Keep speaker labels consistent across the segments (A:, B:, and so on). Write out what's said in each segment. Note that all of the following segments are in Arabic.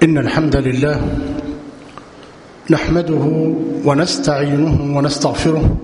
A: إن الحمد لله نحمده ونستعينه ونستغفره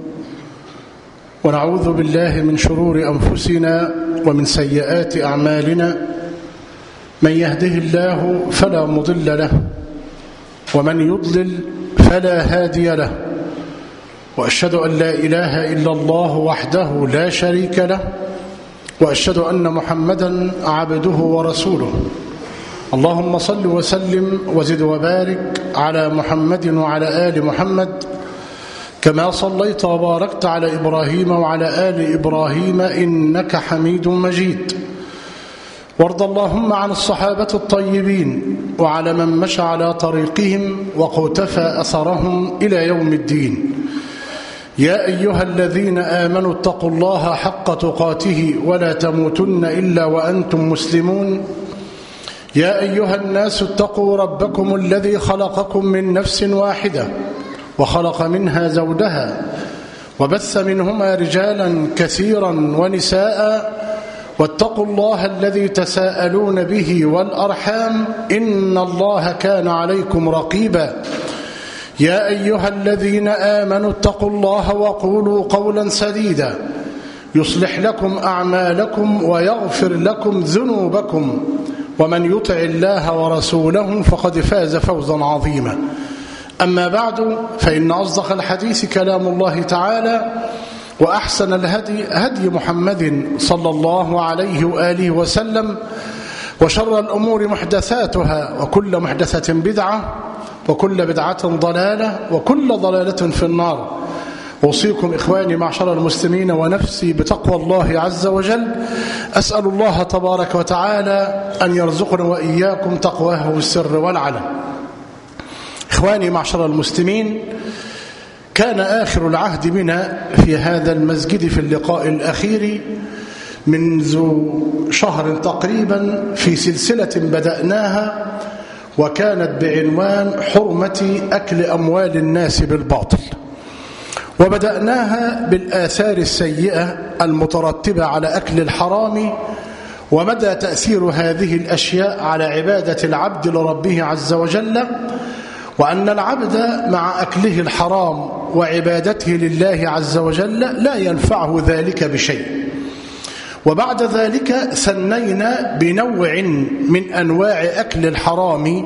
A: ونعوذ بالله من شرور أنفسنا ومن سيئات أعمالنا. من يهده الله فلا مضل له ومن يضلل فلا هادي له، وأشهد أن لا إله إلا الله وحده لا شريك له، وأشهد أن محمدا عبده ورسوله. اللهم صل وسلم وزد وبارك على محمد وعلى آل محمد كما صليت وباركت على إبراهيم وعلى آل إبراهيم إنك حميد مجيد. وارض اللهم عن الصحابة الطيبين وعلى من مشى على طريقهم وقتفى أثرهم إلى يوم الدين. يا أيها الذين آمنوا اتقوا الله حق تقاته ولا تموتن إلا وأنتم مسلمون. يا أيها الناس اتقوا ربكم الذي خلقكم من نفس واحدة وخلق منها زوجها وبث منهما رجالا كثيرا ونساء، واتقوا الله الذي تساءلون به والأرحام إن الله كان عليكم رقيبا. يا أيها الذين آمنوا اتقوا الله وقولوا قولا سديدا يصلح لكم أعمالكم ويغفر لكم ذنوبكم، ومن يطع الله ورسوله فقد فاز فوزا عظيما. أما بعد، فإن أصدق الحديث كلام الله تعالى، وأحسن الهدي هدي محمد صلى الله عليه وآله وسلم، وشر الأمور محدثاتها، وكل محدثة بدعة، وكل بدعة ضلالة، وكل ضلالة في النار. أوصيكم إخواني معشر المسلمين ونفسي بتقوى الله عز وجل. أسأل الله تبارك وتعالى أن يرزقنا وإياكم تقواه بالسر والعلن. إخواني معشر المسلمين، كان آخر العهد بنا في هذا المسجد في اللقاء الأخير منذ شهر تقريبا في سلسلة بدأناها، وكانت بعنوان حرمة أكل أموال الناس بالباطل. وبدأناها بالآثار السيئة المترتبة على أكل الحرام، ومدى تأثير هذه الأشياء على عبادة العبد لربه عز وجل، وأن العبد مع أكله الحرام وعبادته لله عز وجل لا ينفعه ذلك بشيء. وبعد ذلك ثنينا بنوع من أنواع أكل الحرام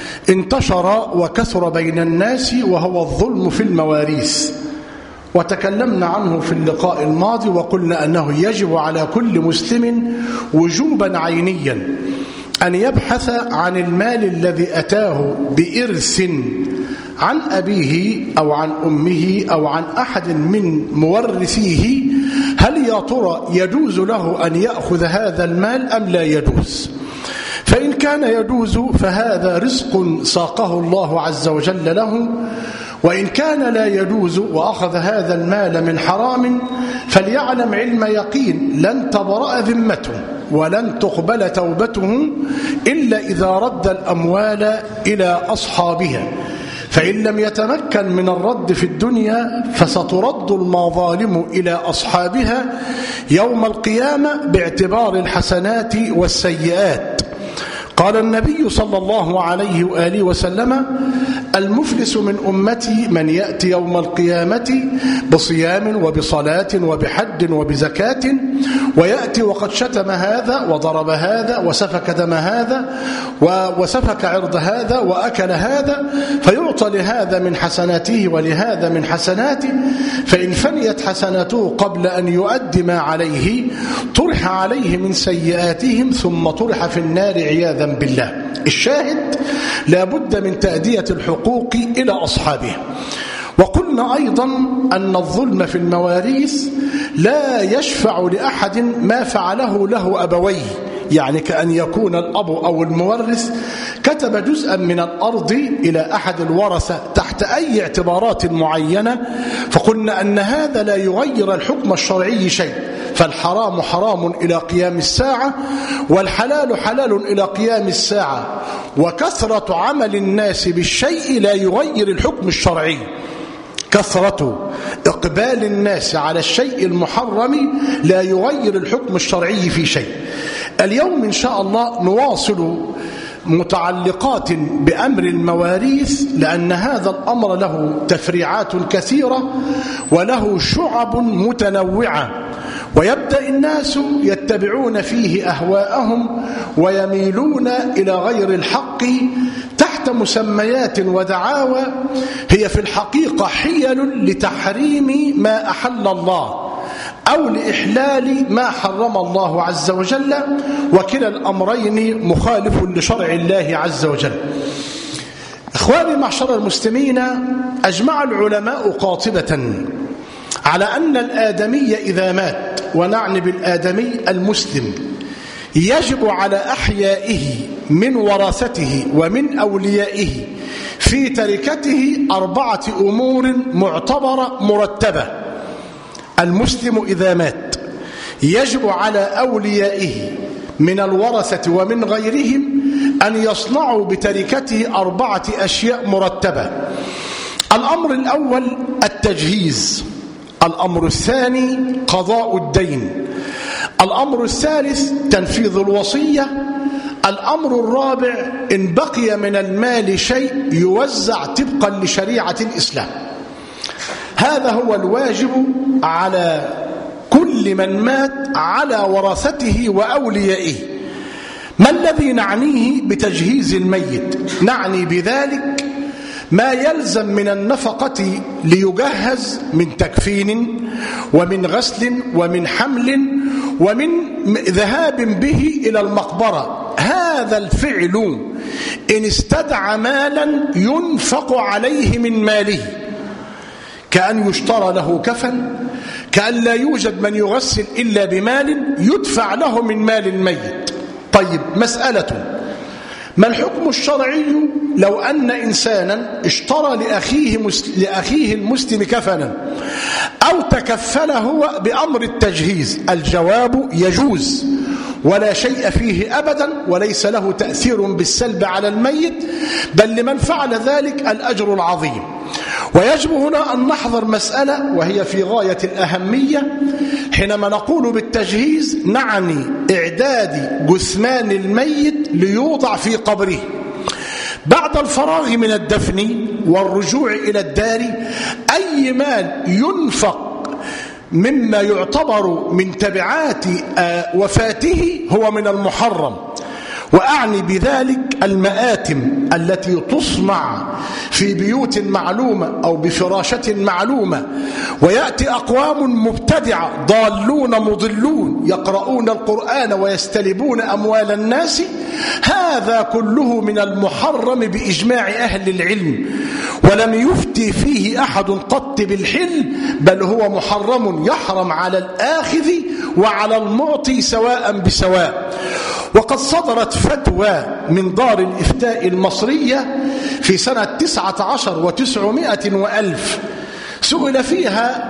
A: انتشر وكثر بين الناس، وهو الظلم في المواريث. وتكلمنا عنه في اللقاء الماضي، وقلنا أنه يجب على كل مسلم وجوبا عينيا أن يبحث عن المال الذي أتاه بإرث عن أبيه أو عن أمه أو عن أحد من مورثيه، هل يا ترى يجوز له أن يأخذ هذا المال أم لا يجوز؟ فإن كان يجوز فهذا رزق ساقه الله عز وجل له، وإن كان لا يجوز وأخذ هذا المال من حرام فليعلم علم يقين لن تبرأ ذمته ولن تقبل توبته إلا إذا رد الأموال إلى أصحابها. فإن لم يتمكن من الرد في الدنيا فسترد المظالم إلى أصحابها يوم القيامة باعتبار الحسنات والسيئات. قال النبي صلى الله عليه وآله وسلم: المفلس من أمتي من يأتي يوم القيامة بصيام وبصلاة وبحج وبزكاة، ويأتي وقد شتم هذا وضرب هذا وسفك دم هذا وسفك عرض هذا وأكل هذا، فيعطى لهذا من حسناته ولهذا من حسناته، فإن فنيت حسناته قبل أن يؤدي ما عليه طرح عليه من سيئاتهم ثم طرح في النار عياذا بالله. الشاهد: لا بد من تأدية الحقوق إلى أصحابها. وقلنا أيضا أن الظلم في المواريث لا يشفع لأحد ما فعله له أبويه، يعني كأن يكون الأب أو المورث كتب جزءا من الأرض إلى أحد الورثة تحت أي اعتبارات معينة، فقلنا أن هذا لا يغير الحكم الشرعي شيء. فالحرام حرام إلى قيام الساعة، والحلال حلال إلى قيام الساعة، وكثرة عمل الناس بالشيء لا يغير الحكم الشرعي. كثرة إقبال الناس على الشيء المحرم لا يغير الحكم الشرعي في شيء. اليوم إن شاء الله نواصل متعلقات بأمر المواريث، لأن هذا الأمر له تفريعات كثيرة وله شعب متنوعة، ويبدأ الناس يتبعون فيه أهواءهم ويميلون إلى غير الحق تحت مسميات ودعاوى هي في الحقيقة حيل لتحريم ما أحل الله أو لإحلال ما حرم الله عز وجل، وكلا الأمرين مخالف لشرع الله عز وجل. إخواني معشر المسلمين، أجمع العلماء قاطبة على أن الآدمي إذا مات، ونعني بالآدمي المسلم، يجب على أحيائه من ورثته ومن أوليائه في تركته 4 أمور معتبرة مرتبة. المسلم إذا مات يجب على أوليائه من الورثة ومن غيرهم أن يصنعوا بتركته 4 أشياء مرتبة. الأمر الأول التجهيز، الأمر الثاني قضاء الدين، الأمر الثالث تنفيذ الوصية، الأمر الرابع إن بقي من المال شيء يوزع طبقا لشريعة الإسلام. هذا هو الواجب على كل من مات على ورثته وأوليائه. ما الذي نعنيه بتجهيز الميت؟ نعني بذلك ما يلزم من النفقة ليجهز من تكفين ومن غسل ومن حمل ومن ذهاب به إلى المقبرة. هذا الفعل إن استدعى مالا ينفق عليه من ماله، كأن يشترى له كفن، كأن لا يوجد من يغسل إلا بمال يدفع له من مال الميت. طيب، مسألة: ما الحكم الشرعي لو أن إنسانا اشترى لأخيه المسلم كفنا أو تكفل هو بأمر التجهيز؟ الجواب: يجوز، ولا شيء فيه أبدا، وليس له تأثير بالسلب على الميت، بل لمن فعل ذلك الأجر العظيم. ويجب هنا أن نحضر مسألة وهي في غاية الأهمية. حينما نقول بالتجهيز نعني إعداد جثمان الميت ليوضع في قبره. بعد الفراغ من الدفن والرجوع إلى الدار، أي مال ينفق مما يعتبر من تبعات وفاته هو من المحرم. وأعني بذلك المآتم التي تصنع في بيوت معلومة أو بفراشة معلومة، ويأتي أقوام مبتدعة ضالون مضلون يقرؤون القرآن ويستلبون أموال الناس. هذا كله من المحرم بإجماع أهل العلم، ولم يفتي فيه أحد قط بالحل، بل هو محرم يحرم على الآخذ وعلى المعطي سواء بسواء. وقد صدرت فتوى من دار الإفتاء المصرية في سنة 19 و900 وألف، سئل فيها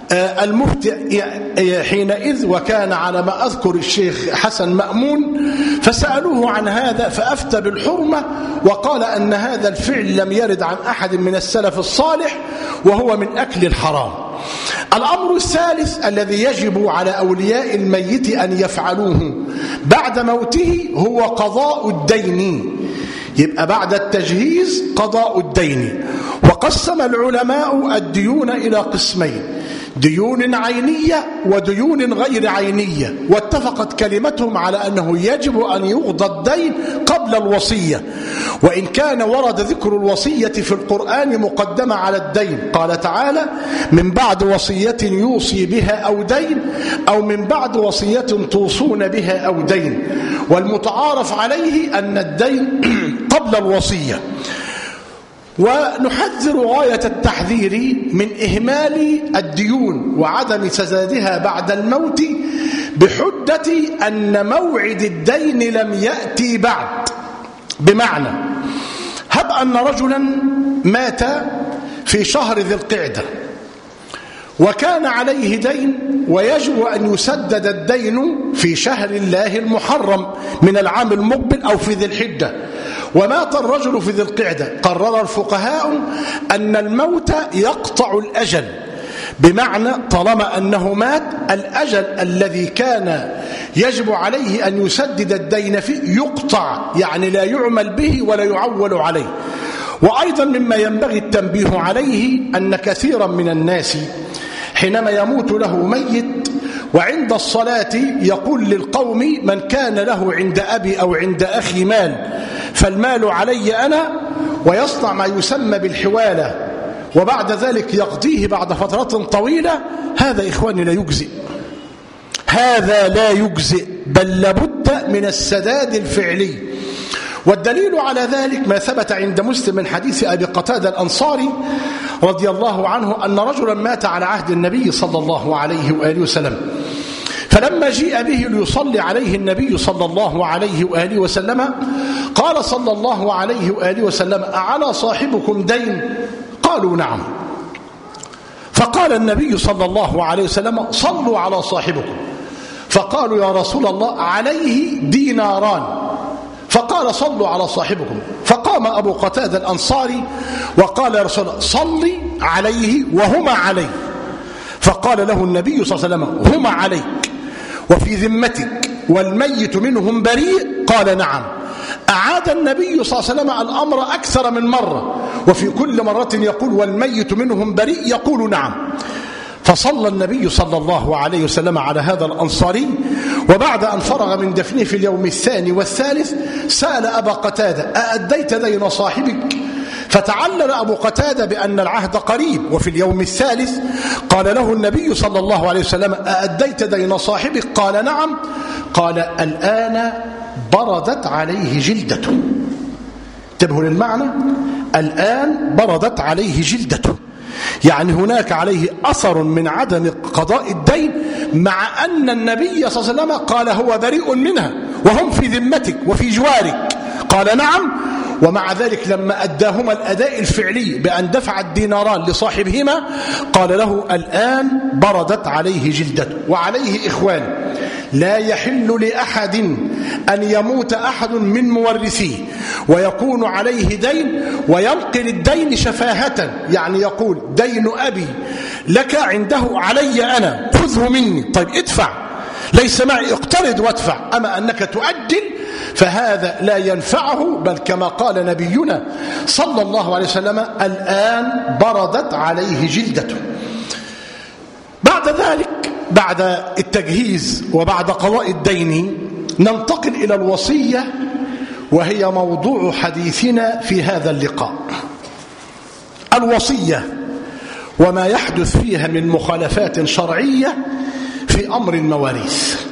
A: المفتي حينئذ، وكان على ما أذكر الشيخ حسن مأمون، فسألوه عن هذا فأفتى بالحرمة، وقال أن هذا الفعل لم يرد عن أحد من السلف الصالح، وهو من أكل الحرام. الأمر الثالث الذي يجب على أولياء الميت أن يفعلوه بعد موته هو قضاء الدين. يبقى بعد التجهيز قضاء الدين. وقسم العلماء الديون إلى قسمين: ديون عينية وديون غير عينية، واتفقت كلمتهم على أنه يجب أن يقضى الدين قبل الوصية، وإن كان ورد ذكر الوصية في القرآن مقدمة على الدين. قال تعالى: من بعد وصية يوصي بها أو دين، أو من بعد وصية توصون بها أو دين. والمتعارف عليه أن الدين قبل الوصية. ونحذر غاية التحذير من إهمال الديون وعدم سدادها بعد الموت بحجة أن موعد الدين لم يأتي بعد. بمعنى: هب أن رجلا مات في شهر ذي القعدة وكان عليه دين، ويجب أن يسدد الدين في شهر الله المحرم من العام المقبل أو في ذي الحجة، ومات الرجل في ذي القعدة. قرر الفقهاء أن الموت يقطع الأجل، بمعنى طالما أنه مات، الأجل الذي كان يجب عليه أن يسدد الدين فيه يقطع، يعني لا يعمل به ولا يعول عليه. وأيضا مما ينبغي التنبيه عليه أن كثيرا من الناس حينما يموت له ميت وعند الصلاة يقول للقوم: من كان له عند أبي أو عند أخي مال فالمال علي أنا، ويصنع ما يسمى بالحوالة وبعد ذلك يقضيه بعد فترات طويلة. هذا إخواني لا يجزئ، هذا لا يجزئ، بل لابد من السداد الفعلي. والدليل على ذلك ما ثبت عند مسلم من حديث أبي قتادة الأنصاري رضي الله عنه أن رجلا مات على عهد النبي صلى الله عليه وآله وسلم، فلما جيء به ليصلي عليه النبي صلى الله عليه وآله وسلم قال صلى الله عليه وآله وسلم: أعلى صاحبكم دين؟ قالوا: نعم. فقال النبي صلى الله عليه وسلم: صلوا على صاحبكم. فقالوا: يا رسول الله عليه ديناران. فقال: صلوا على صاحبكم. فقام أبو قتادة الأنصاري وقال: يا رسول الله صلي عليه وهما عليه. فقال له النبي صلى الله عليه وسلم: هما عليك وفي ذمتك والميت منهم بريء؟ قال: نعم. أعاد النبي صلى الله عليه وسلم الأمر أكثر من مرة، وفي كل مرة يقول: والميت منهم بريء؟ يقول: نعم. فصلى النبي صلى الله عليه وسلم على هذا الأنصاري، وبعد أن فرغ من دفنه في اليوم الثاني والثالث سأل أبا قتادة: أأديت دين صاحبك؟ فتعلل أبو قتادة بأن العهد قريب. وفي اليوم الثالث قال له النبي صلى الله عليه وسلم: أأديت دين صاحبك؟ قال: نعم. قال: الآن بردت عليه جلدته. انتبهوا للمعنى، الآن بردت عليه جلدته، يعني هناك عليه أثر من عدم قضاء الدين، مع أن النبي صلى الله عليه وسلم قال: هو بريء منها وهم في ذمتك وفي جوارك. قال: نعم. ومع ذلك لما أداهما الأداء الفعلي بأن دفع الديناران لصاحبهما قال له: الآن بردت عليه جلدته. وعليه إخوان لا يحل لأحد أن يموت أحد من مورثيه ويكون عليه دين وينقل الدين شفاهة، يعني يقول: دين أبي لك عنده علي أنا، خذه مني. طيب ادفع، ليس معي، اقترض وادفع. أما أنك تؤجل فهذا لا ينفعه، بل كما قال نبينا صلى الله عليه وسلم: الآن بردت عليه جلدته. بعد ذلك، بعد التجهيز وبعد قضاء الدين، ننتقل إلى الوصية، وهي موضوع حديثنا في هذا اللقاء. الوصية وما يحدث فيها من مخالفات شرعية في أمر المواريث.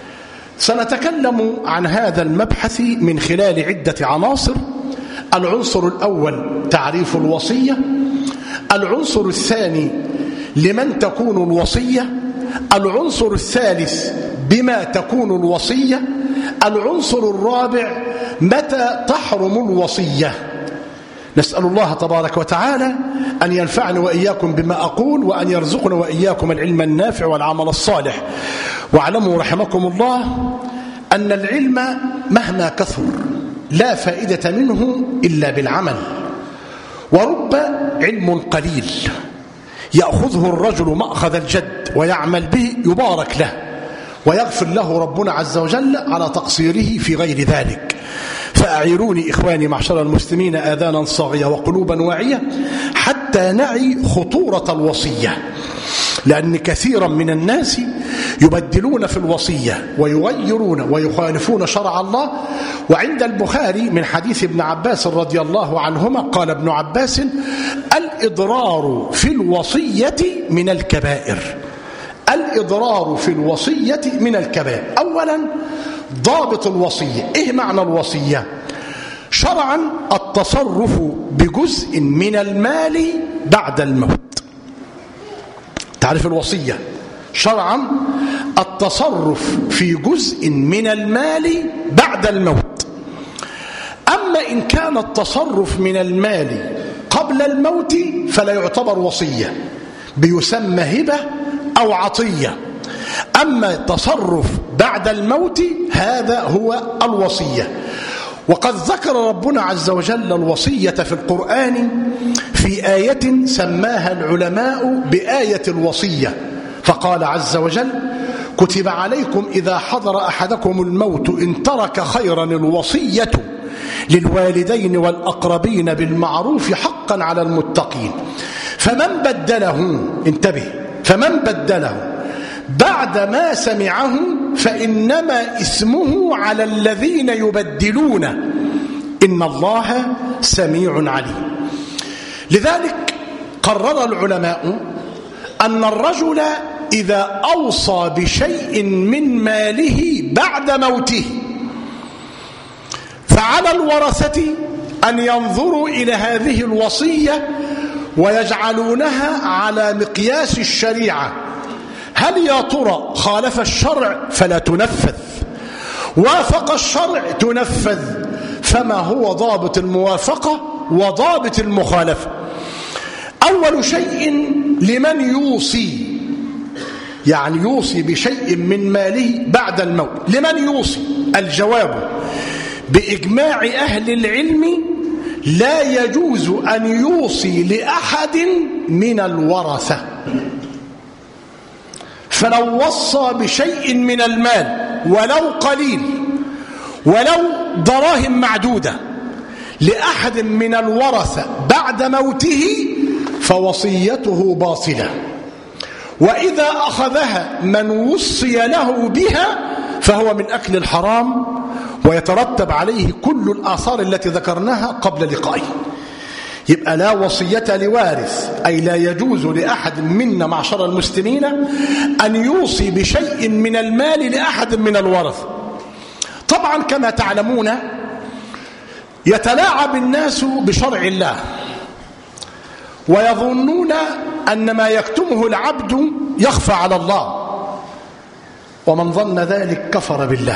A: سنتكلم عن هذا المبحث من خلال عدة عناصر. العنصر الأول تعريف الوصية، العنصر الثاني لمن تكون الوصية، العنصر الثالث بما تكون الوصية، العنصر الرابع متى تحرم الوصية. نسأل الله تبارك وتعالى أن ينفعني وإياكم بما أقول، وأن يرزقنا وإياكم العلم النافع والعمل الصالح. واعلموا رحمكم الله أن العلم مهما كثر لا فائدة منه إلا بالعمل، ورب علم قليل يأخذه الرجل مأخذ الجد ويعمل به يبارك له ويغفر له ربنا عز وجل على تقصيره في غير ذلك. فأعيروني إخواني معشر المسلمين آذانا صاغية وقلوبا واعية حتى نعي خطورة الوصية، لأن كثيرا من الناس يبدلون في الوصية ويغيرون ويخالفون شرع الله. وعند البخاري من حديث ابن عباس رضي الله عنهما قال ابن عباس: الإضرار في الوصية من الكبائر. الإضرار في الوصية من الكبائر. أولا ضابط الوصية. إيه معنى الوصية؟ شرعا التصرف بجزء من المال بعد الموت. تعرف الوصية شرعا التصرف في جزء من المال بعد الموت. أما إن كان التصرف من المال قبل الموت فلا يعتبر وصية، بيسمى هبة أو عطية. أما التصرف بعد الموت هذا هو الوصية. وقد ذكر ربنا عز وجل الوصية في القرآن في آية سماها العلماء بآية الوصية، فقال عز وجل: كتب عليكم إذا حضر أحدكم الموت إن ترك خيرا الوصية للوالدين والأقربين بالمعروف حقا على المتقين فمن بدله، انتبه، فمن بدله بعد ما سمعه فإنما اسمه على الذين يبدلون إن الله سميع عليم. لذلك قرر العلماء أن الرجل إذا أوصى بشيء من ماله بعد موته فعلى الورثة أن ينظروا إلى هذه الوصية ويجعلونها على مقياس الشريعة. هل يا ترى خالف الشرع فلا تنفذ، وافق الشرع تنفذ. فما هو ضابط الموافقة وضابط المخالفة؟ أول شيء لمن يوصي، يعني يوصي بشيء من ماله بعد الموت. لمن يوصي؟ الجواب بإجماع أهل العلم لا يجوز أن يوصي لأحد من الورثة. فلو وصى بشيء من المال ولو قليل ولو دراهم معدودة لأحد من الورثة بعد موته فوصيته باطلة، وإذا أخذها من وصي له بها فهو من أكل الحرام ويترتب عليه كل الآثار التي ذكرناها قبل لقائه. يبقى لا وصية لوارث، أي لا يجوز لأحد منا معشر المسلمين أن يوصي بشيء من المال لأحد من الورثة. طبعا كما تعلمون يتلاعب الناس بشرع الله ويظنون أن ما يكتمه العبد يخفى على الله، ومن ظن ذلك كفر بالله.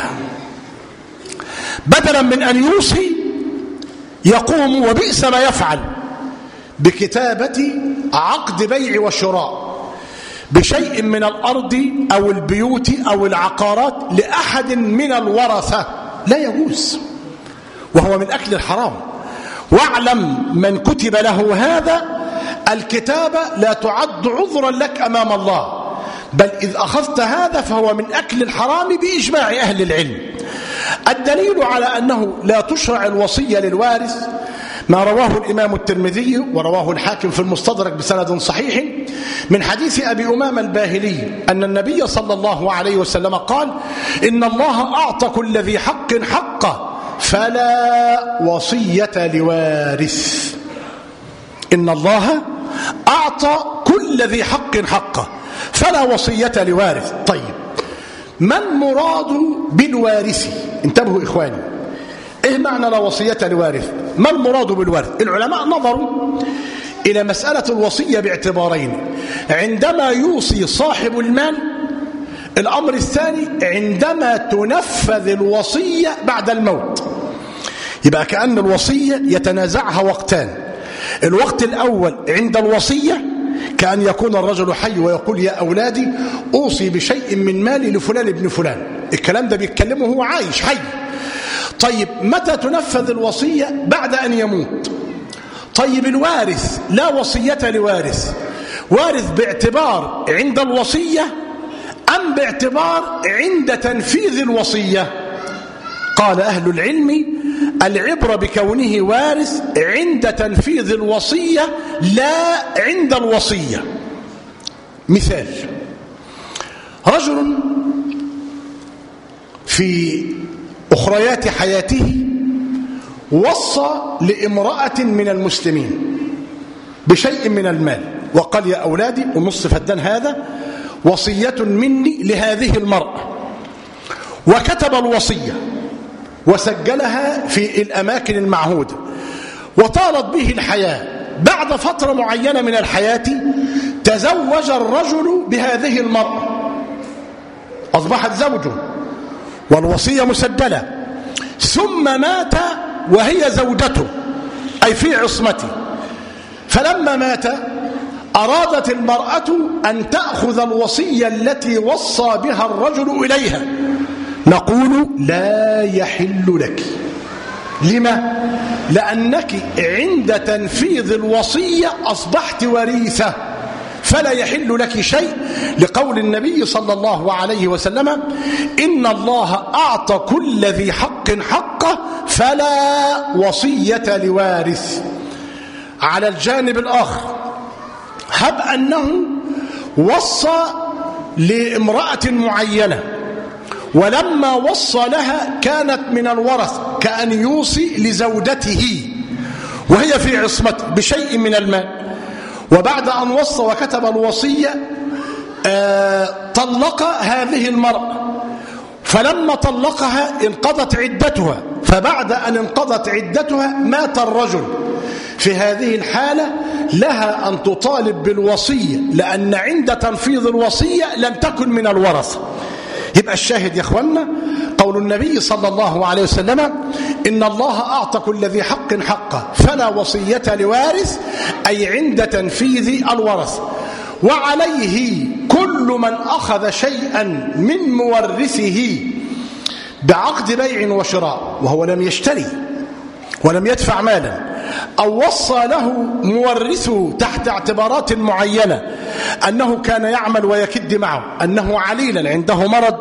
A: بدلا من أن يوصي يقوم وبئس ما يفعل بكتابة عقد بيع وشراء بشيء من الأرض أو البيوت أو العقارات لأحد من الورثة. لا يجوز، وهو من أكل الحرام. واعلم من كتب له هذا الكتابة لا تعد عذرا لك أمام الله، بل إذ أخذت هذا فهو من أكل الحرام بإجماع أهل العلم. الدليل على أنه لا تشرع الوصية للوارث ما رواه الإمام الترمذي ورواه الحاكم في المستدرك بسند صحيح من حديث أبي أمامة الباهلي أن النبي صلى الله عليه وسلم قال: إن الله أعطى كل ذي حق حقه فلا وصية لوارث. إن الله أعطى كل ذي حق حقه فلا وصية لوارث. طيب، ما المراد بالوارث؟ انتبهوا إخواني، إيه معنى لا وصية لوارث؟ ما المراد بالوارث؟ العلماء نظروا إلى مسألة الوصية باعتبارين: عندما يوصي صاحب المال، الأمر الثاني عندما تنفذ الوصية بعد الموت. يبقى كأن الوصية يتنازعها وقتان. الوقت الأول عند الوصية كأن يكون الرجل حي ويقول: يا أولادي أوصي بشيء من مالي لفلان ابن فلان. الكلام ده بيتكلمه هو عايش حي. طيب، متى تنفذ الوصية؟ بعد أن يموت. طيب، الوارث لا وصية لوارث، وارث باعتبار عند الوصية أم باعتبار عند تنفيذ الوصية؟ قال أهل العلم: العبرة بكونه وارث عند تنفيذ الوصية لا عند الوصية. مثال: رجل في أخريات حياته وصى لامرأة من المسلمين بشيء من المال وقال: يا أولادي، ونص فدان هذا وصية مني لهذه المرأة، وكتب الوصية وسجلها في الأماكن المعهودة وطالت به الحياة. بعد فترة معينة من الحياة تزوج الرجل بهذه المرأة، أصبحت زوجه والوصية مسجلة، ثم مات وهي زوجته أي في عصمته. فلما مات أرادت المرأة أن تأخذ الوصية التي وصى بها الرجل إليها. نقول: لا يحل لك. لما؟ لأنك عند تنفيذ الوصية أصبحت وريثة، فلا يحل لك شيء، لقول النبي صلى الله عليه وسلم: إن الله أعطى كل ذي حق حقه فلا وصية لوارث. على الجانب الآخر، هب أنه وصى لامرأة معينة، ولما وصى لها كانت من الورث، كأن يوصي لزوجته وهي في عصمته بشيء من المال، وبعد أن وصى وكتب الوصية طلق هذه المرأة، فلما طلقها انقضت عدتها، فبعد أن انقضت عدتها مات الرجل. في هذه الحالة لها أن تطالب بالوصية، لأن عند تنفيذ الوصية لم تكن من الورثة. يبقى الشاهد يا اخوانا قول النبي صلى الله عليه وسلم: إن الله أعطى كل ذي حق حقه فلا وصية لوارث، أي عند تنفيذ الورث. وعليه كل من أخذ شيئا من مورثه بعقد بيع وشراء وهو لم يشتري ولم يدفع مالا، أو وصى له مورثه تحت اعتبارات معينة أنه كان يعمل ويكد معه، أنه عليلا عنده مرض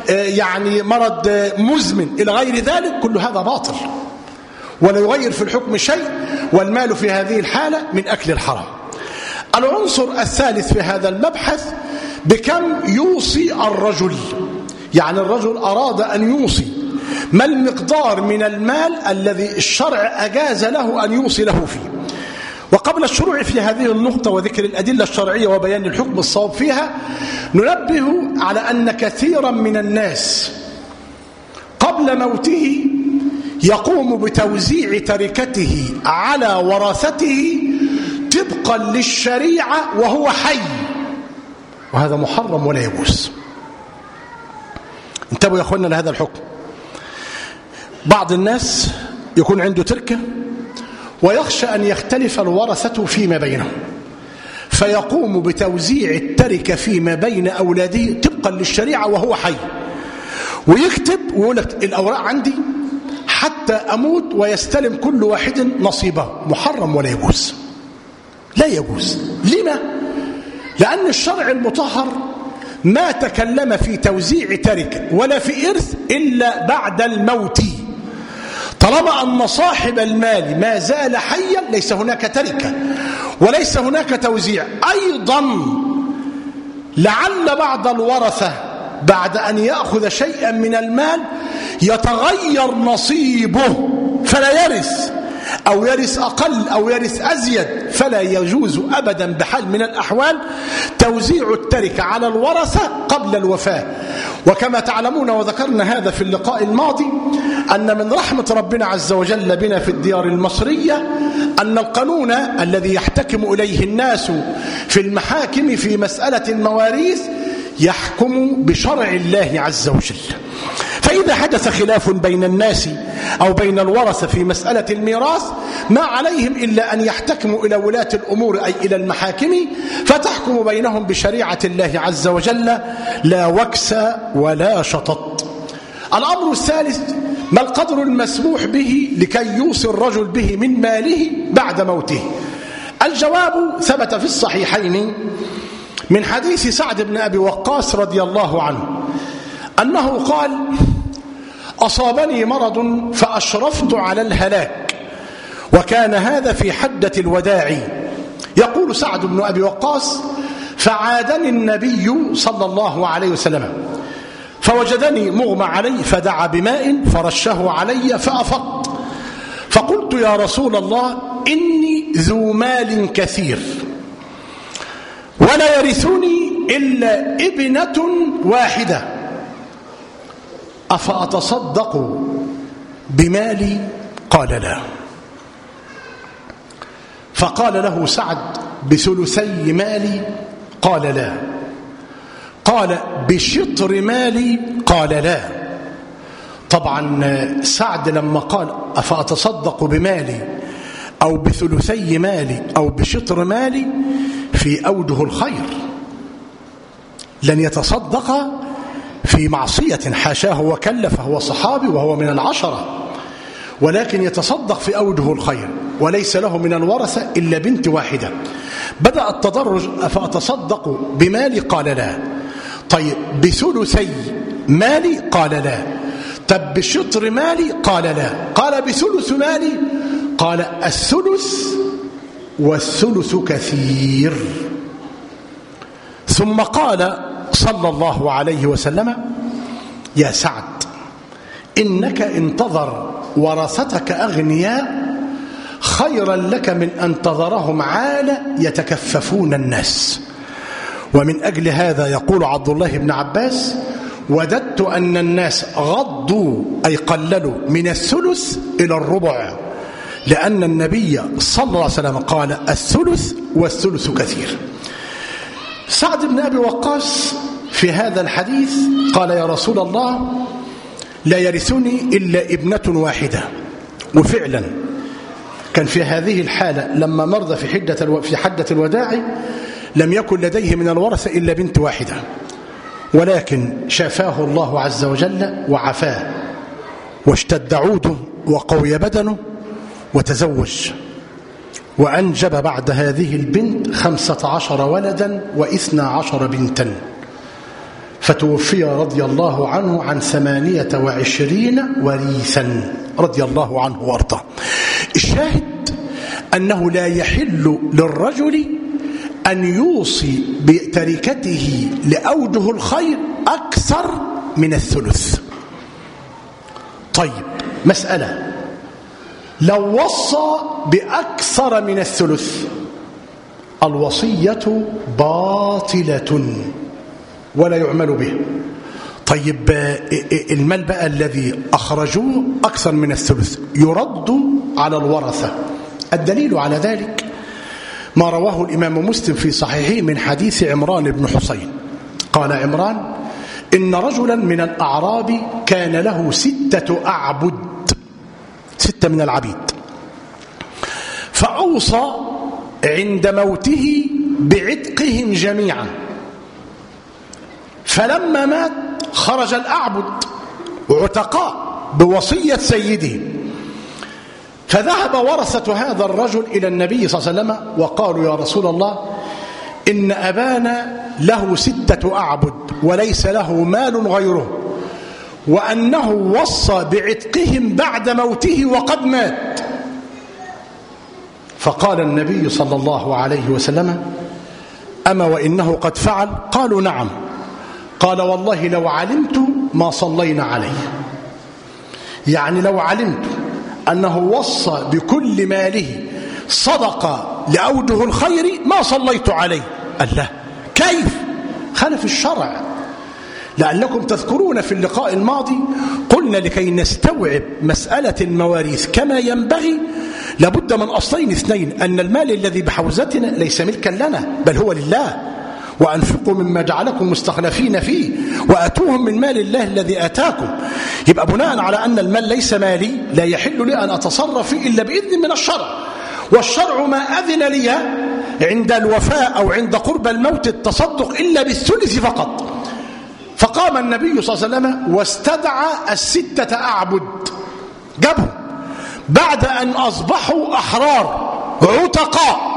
A: مرض مزمن إلى غير ذلك، كل هذا باطل ولا يغير في الحكم شيء، والمال في هذه الحالة من أكل الحرام. العنصر الثالث في هذا المبحث: بكم يوصي الرجل؟ يعني الرجل أراد أن يوصي، ما المقدار من المال الذي الشرع أجاز له أن يوصي له فيه؟ وقبل الشروع في هذه النقطة وذكر الأدلة الشرعية وبيان الحكم الصواب فيها، ننبه على أن كثيرا من الناس قبل موته يقوم بتوزيع تركته على ورثته طبقا للشريعة وهو حي، وهذا محرم ولا يجوز. انتبهوا يا أخوانا لهذا الحكم. بعض الناس يكون عنده تركة ويخشى أن يختلف الورثة فيما بينهم، فيقوم بتوزيع التركة فيما بين أولاده طبقا للشريعة وهو حي، ويكتب ويقول لك الأوراق عندي حتى أموت ويستلم كل واحد نصيبه. محرم ولا يجوز، لا يجوز. لما؟ لأن الشرع المطهر ما تكلم في توزيع تركة ولا في إرث إلا بعد الموت. طالما أن صاحب المال ما زال حيا ليس هناك تركة وليس هناك توزيع. أيضا لعل بعض الورثة بعد أن يأخذ شيئا من المال يتغير نصيبه فلا يرث، أو يرث أقل أو يرث أزيد، فلا يجوز أبدا بحال من الأحوال توزيع التركة على الورثة قبل الوفاة. وكما تعلمون وذكرنا هذا في اللقاء الماضي أن من رحمة ربنا عز وجل بنا في الديار المصرية أن القانون الذي يحتكم إليه الناس في المحاكم في مسألة المواريث يحكم بشرع الله عز وجل. فإذا حدث خلاف بين الناس أو بين الورثة في مسألة الميراث ما عليهم إلا أن يحتكموا إلى ولاة الأمور أي إلى المحاكم فتحكم بينهم بشريعة الله عز وجل لا وكس ولا شطط. الأمر الثالث: ما القدر المسموح به لكي يوصي الرجل به من ماله بعد موته؟ الجواب ثبت في الصحيحين من حديث سعد بن أبي وقاص رضي الله عنه أنه قال: أصابني مرض فأشرفت على الهلاك، وكان هذا في حجة الوداع. يقول سعد بن أبي وقاص: فعادني النبي صلى الله عليه وسلم فوجدني مغمى علي فدعا بماء فرشه علي فأفقت، فقلت: يا رسول الله إني ذو مال كثير ولا يرثني إلا ابنة واحدة، أفأتصدق بمالي؟ قال: لا. فقال له سعد: بثلثي مالي؟ قال: لا. قال: بشطر مالي؟ قال: لا. طبعا سعد لما قال أفأتصدق بمالي أو بثلثي مالي أو بشطر مالي في أوجه الخير، لن يتصدق في معصية حاشاه وكلف، هو صحابي وهو من العشرة، ولكن يتصدق في أوجه الخير. وليس له من الورثة إلا بنت واحدة. بدأ التدرج: أفأتصدق بمالي؟ قال لا. طيب بثلثي مالي؟ قال لا. طب بشطر مالي؟ قال لا. قال بثلث مالي؟ قال الثلث والثلث كثير. ثم قال صلى الله عليه وسلم: يا سعد، إنك انتظر ورثتك أغنياء خيرا لك من أن تذرهم عالة يتكففون الناس. ومن أجل هذا يقول عبد الله بن عباس: وددت أن الناس غضوا أي قللوا من الثلث إلى الربع، لأن النبي صلى الله عليه وسلم قال: الثلث والثلث كثير. سعد بن أبي وقاص في هذا الحديث قال: يا رسول الله، لا يرثني إلا ابنة واحدة. وفعلا كان في هذه الحالة لما مرض في حجة الوداع لم يكن لديه من الورثة إلا بنت واحدة، ولكن شافاه الله عز وجل وعفاه، واشتد عوده وقوي بدنه وتزوج، وأنجب بعد هذه البنت 15 ولدا و12 بنتا، فتوفي رضي الله عنه عن 28 وريثا رضي الله عنه وارضاه. الشاهد أنه لا يحل للرجل أن يوصي بتركته لأوجه الخير أكثر من الثلث. طيب مسألة: لو وصى بأكثر من الثلث الوصية باطلة ولا يعمل به. طيب المال بقى الذي أخرجوه أكثر من الثلث يرد على الورثة. الدليل على ذلك ما رواه الإمام مسلم في صحيحه من حديث عمران بن حسين. قال عمران: إن رجلا من الأعراب كان له 6 أعبد، 6 من العبيد، فأوصى عند موته بعتقهم جميعا، فلما مات خرج الأعبد عتقاء بوصية سيده، فذهب ورثة هذا الرجل إلى النبي صلى الله عليه وسلم وقالوا: يا رسول الله، إن أبانا له 6 أعبد وليس له مال غيره، وأنه وصى بعتقهم بعد موته وقد مات. فقال النبي صلى الله عليه وسلم: أما وإنه قد فعل؟ قالوا: نعم. قال: والله لو علمت ما صلينا عليه. يعني لو علمت أنه وصى بكل ماله صدقة لأوجه الخير ما صليت عليه. الله، كيف؟ خالف الشرع. لعلكم تذكرون في اللقاء الماضي قلنا لكي نستوعب مسألة المواريث كما ينبغي لابد من أصلين 2: أن المال الذي بحوزتنا ليس ملكا لنا بل هو لله، وأنفقوا مما جعلكم مستخلفين فيه وأتوهم من مال الله الذي آتاكم. يبقى بناء على أن المال ليس مالي لا يحل لي أن أتصرف فيه إلا بإذن من الشرع، والشرع ما أذن لي عند الوفاة أو عند قرب الموت التصدق إلا بالثلث فقط. فقام النبي صلى الله عليه وسلم واستدعى 6 أعبد، جابهم بعد أن أصبحوا أحرار عتقاء،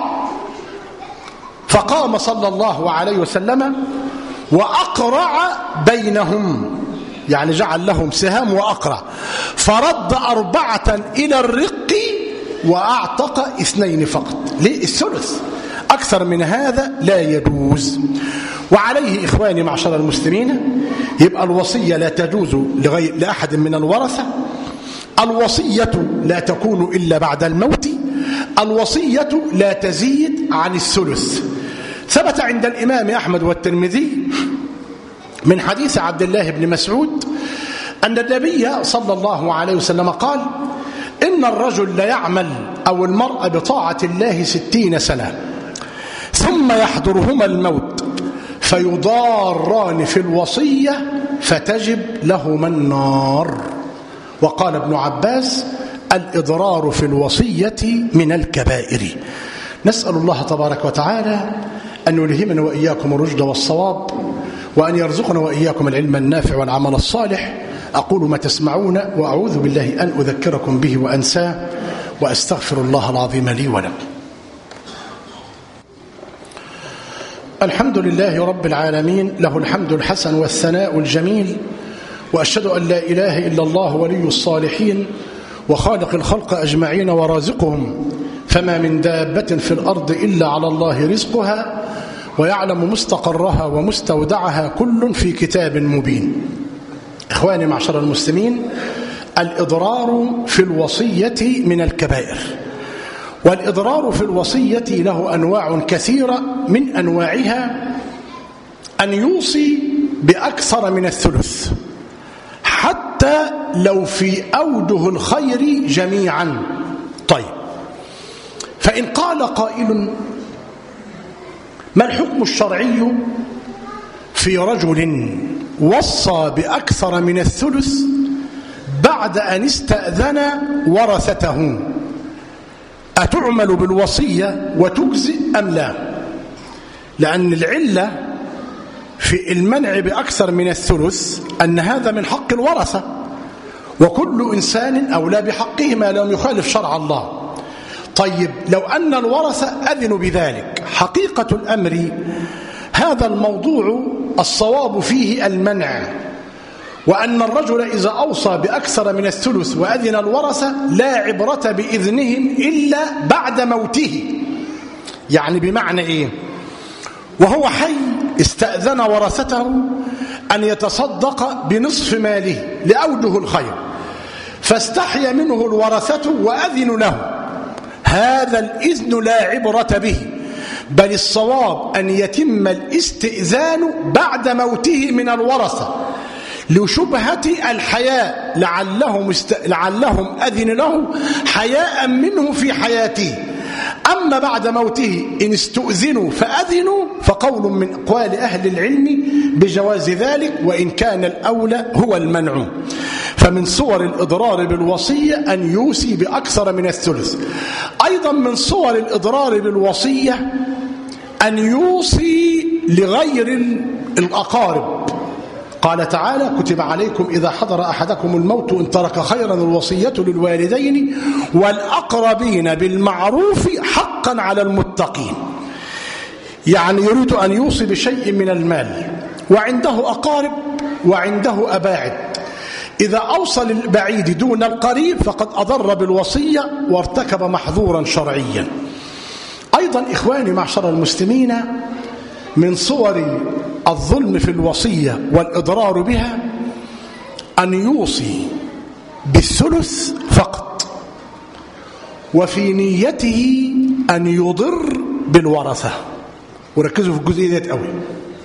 A: فقام صلى الله عليه وسلم وأقرع بينهم، يعني جعل لهم سهام وأقرع، فرد 4 إلى الرق وأعتق 2 فقط. ليه؟ الثلث، أكثر من هذا لا يجوز. وعليه إخواني معشر المسلمين يبقى الوصية لا تجوز لأحد من الورثة، الوصية لا تكون إلا بعد الموت، الوصية لا تزيد عن الثلث. ثبت عند الإمام أحمد والترمذي من حديث عبد الله بن مسعود أن النبي صلى الله عليه وسلم قال: إن الرجل ليعمل أو المرأة بطاعة الله 60 سنة ثم يحضرهما الموت فيضاران في الوصية فتجب لهما النار. وقال ابن عباس: الإضرار في الوصية من الكبائر. نسأل الله تبارك وتعالى أن يلهمنا وإياكم الرشد والصواب، وأن يرزقنا وإياكم العلم النافع والعمل الصالح. أقول ما تسمعون وأعوذ بالله أن أذكركم به وأنساه. وأستغفر الله العظيم لي ولكم. الحمد لله رب العالمين، له الحمد الحسن والثناء الجميل، وأشهد أن لا إله إلا الله ولي الصالحين وخالق الخلق أجمعين ورازقهم، فما من دابة في الأرض إلا على الله رزقها ويعلم مستقرها ومستودعها كل في كتاب مبين. إخواني معشر المسلمين، الإضرار في الوصية من الكبائر، والإضرار في الوصية له أنواع كثيرة، من أنواعها أن يوصي بأكثر من الثلث حتى لو في أوجه الخير جميعا. طيب، فإن قال قائل: ما الحكم الشرعي في رجل وصى بأكثر من الثلث بعد أن استأذن ورثته؟ أتعمل بالوصية وتجزئ أم لا؟ لأن العلة في المنع بأكثر من الثلث أن هذا من حق الورثة، وكل إنسان أولى بحقه ما لم يخالف شرع الله. طيب، لو أن الورثة أذنوا بذلك، حقيقة الأمر هذا الموضوع الصواب فيه المنع، وأن الرجل إذا أوصى بأكثر من الثلث وأذن الورثة لا عبرة بإذنهم إلا بعد موته. يعني بمعنى إيه؟ وهو حي استأذن ورثته أن يتصدق بنصف ماله لأوجه الخير، فاستحيا منه الورثة وأذنوا له، هذا الإذن لا عبرة به، بل الصواب أن يتم الاستئذان بعد موته من الورثة لشبهة الحياء، لعلهم أذن له حياء منه في حياته. أما بعد موته إن استؤذنوا فأذنوا، فقول من أقوال أهل العلم بجواز ذلك، وإن كان الأولى هو المنع. فمن صور الإضرار بالوصية أن يوصي بأكثر من الثلث. أيضا من صور الإضرار بالوصية أن يوصي لغير الأقارب. قال تعالى: كتب عليكم إذا حضر أحدكم الموت إن ترك خيرا الوصية للوالدين والأقربين بالمعروف حقا على المتقين. يعني يريد أن يوصي بشيء من المال وعنده أقارب وعنده أباعد، إذا أوصى للبعيد دون القريب فقد أضر بالوصية وارتكب محظورا شرعيا. أيضا إخواني معشر المسلمين، من صور الظلم في الوصية والإضرار بها أن يوصي بالثلث فقط، وفي نيته أن يضر بالورثة. وركزوا في الجزئية دي قوي،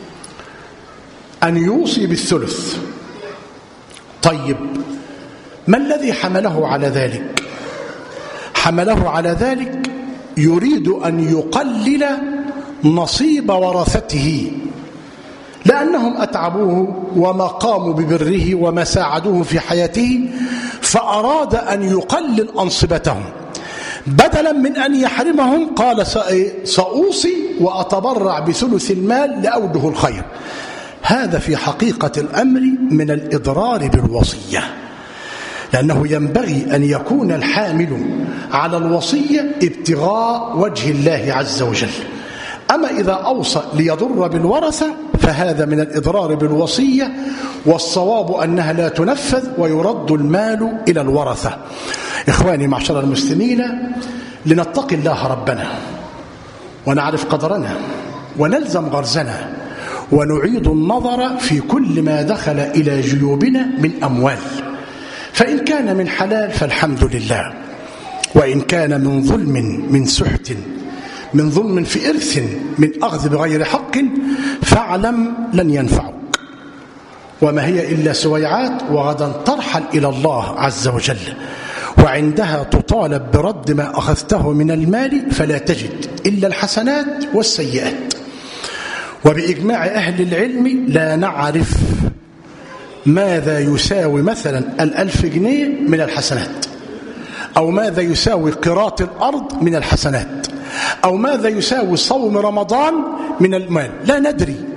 A: أن يوصي بالثلث. طيب، ما الذي حمله على ذلك؟ حمله على ذلك يريد أن يقلل نصيب ورثته، لأنهم أتعبوه وما قاموا ببره وما ساعدوه في حياته، فأراد أن يقلل أنصبتهم. بدلا من أن يحرمهم قال: سأوصي وأتبرع بثلث المال لأوجه الخير. هذا في حقيقة الأمر من الإضرار بالوصية، لأنه ينبغي أن يكون الحامل على الوصية ابتغاء وجه الله عز وجل. أما إذا أوصى ليضر بالورثة فهذا من الإضرار بالوصية، والصواب أنها لا تنفذ ويرد المال إلى الورثة. إخواني معشر المسلمين، لنتقي الله ربنا ونعرف قدرنا ونلزم غرزنا ونعيد النظر في كل ما دخل إلى جيوبنا من أموال، فإن كان من حلال فالحمد لله، وإن كان من ظلم، من سحت، من ظلم في إرث، من أخذ بغير حق، فاعلم لن ينفعك، وما هي إلا سويعات، وغدا ترحل إلى الله عز وجل، وعندها تطالب برد ما أخذته من المال، فلا تجد إلا الحسنات والسيئات. وبإجماع أهل العلم لا نعرف ماذا يساوي مثلا 1000 جنيه من الحسنات، أو ماذا يساوي قراط الأرض من الحسنات، أو ماذا يساوي صوم رمضان من المال، لا ندري.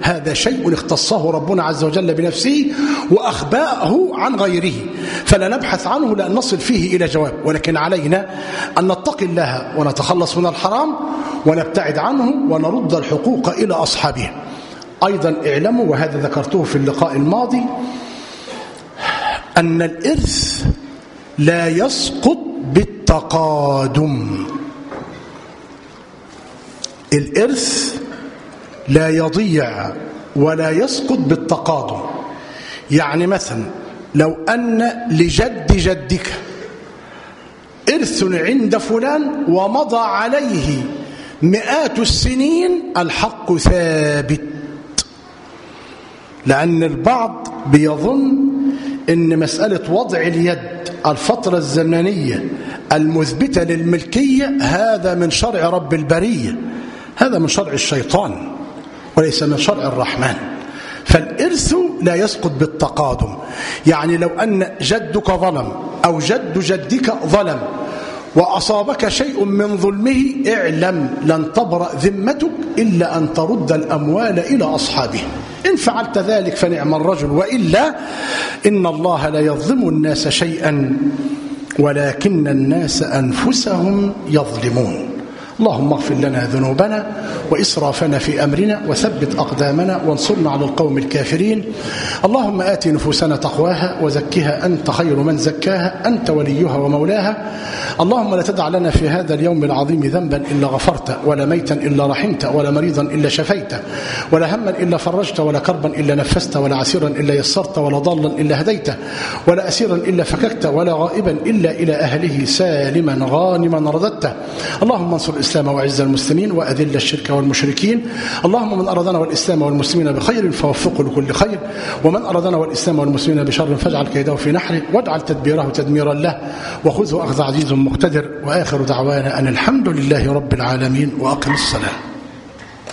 A: هذا شيء اختصه ربنا عز وجل بنفسه وأخبأه عن غيره، فلا نبحث عنه لأن نصل فيه إلى جواب، ولكن علينا أن نتقي الله ونتخلص من الحرام ونبتعد عنه ونرد الحقوق إلى أصحابها. أيضا اعلموا، وهذا ذكرته في اللقاء الماضي، أن الإرث لا يسقط بالتقادم. الإرث لا يضيع ولا يسقط بالتقادم. يعني مثلا لو أن لجد جدك إرث عند فلان ومضى عليه مئات السنين، الحق ثابت. لأن البعض بيظن إن مسألة وضع اليد الفترة الزمنية المثبتة للملكية هذا من شرع رب البرية، هذا من شرع الشيطان وليس من شرع الرحمن. فالإرث لا يسقط بالتقادم. يعني لو أن جدك ظلم أو جد جدك ظلم وأصابك شيء من ظلمه، اعلم لن تبرأ ذمتك إلا أن ترد الأموال إلى أصحابه. إن فعلت ذلك فنعم الرجل، وإلا إن الله لا يظلم الناس شيئا ولكن الناس أنفسهم يظلمون. اللهم اغفر لنا ذنوبنا وإسرافنا في أمرنا وثبت أقدامنا وانصرنا على القوم الكافرين. اللهم آت نفوسنا تقواها وزكها أنت خير من زكاها، أنت وليها ومولاها. اللهم لا تدع لنا في هذا اليوم العظيم ذنبا إلا غفرته، ولا ميتا إلا رحمته، ولا مريضا إلا شفيته، ولا هما إلا فرجته، ولا كربا إلا نفسته، ولا عسيرا إلا يسرته، ولا ضالا إلا هديته، ولا أسيرا إلا فككته، ولا غائبا إلا إلى أهله سالما غانما رددته. اللهم انصر الإسلام وعز المسلمين وأذل الشرك والمشركين. اللهم من أرادنا والإسلام والمسلمين بخير فوفقه لكل خير، ومن أرادنا والإسلام والمسلمين بشر فاجعل كيده في نحره واجعل تدبيره تدميرا له، وخذه أخذ عزيز مقتدر. وآخر دعوانا أن الحمد لله رب العالمين، وأقم الصلاة.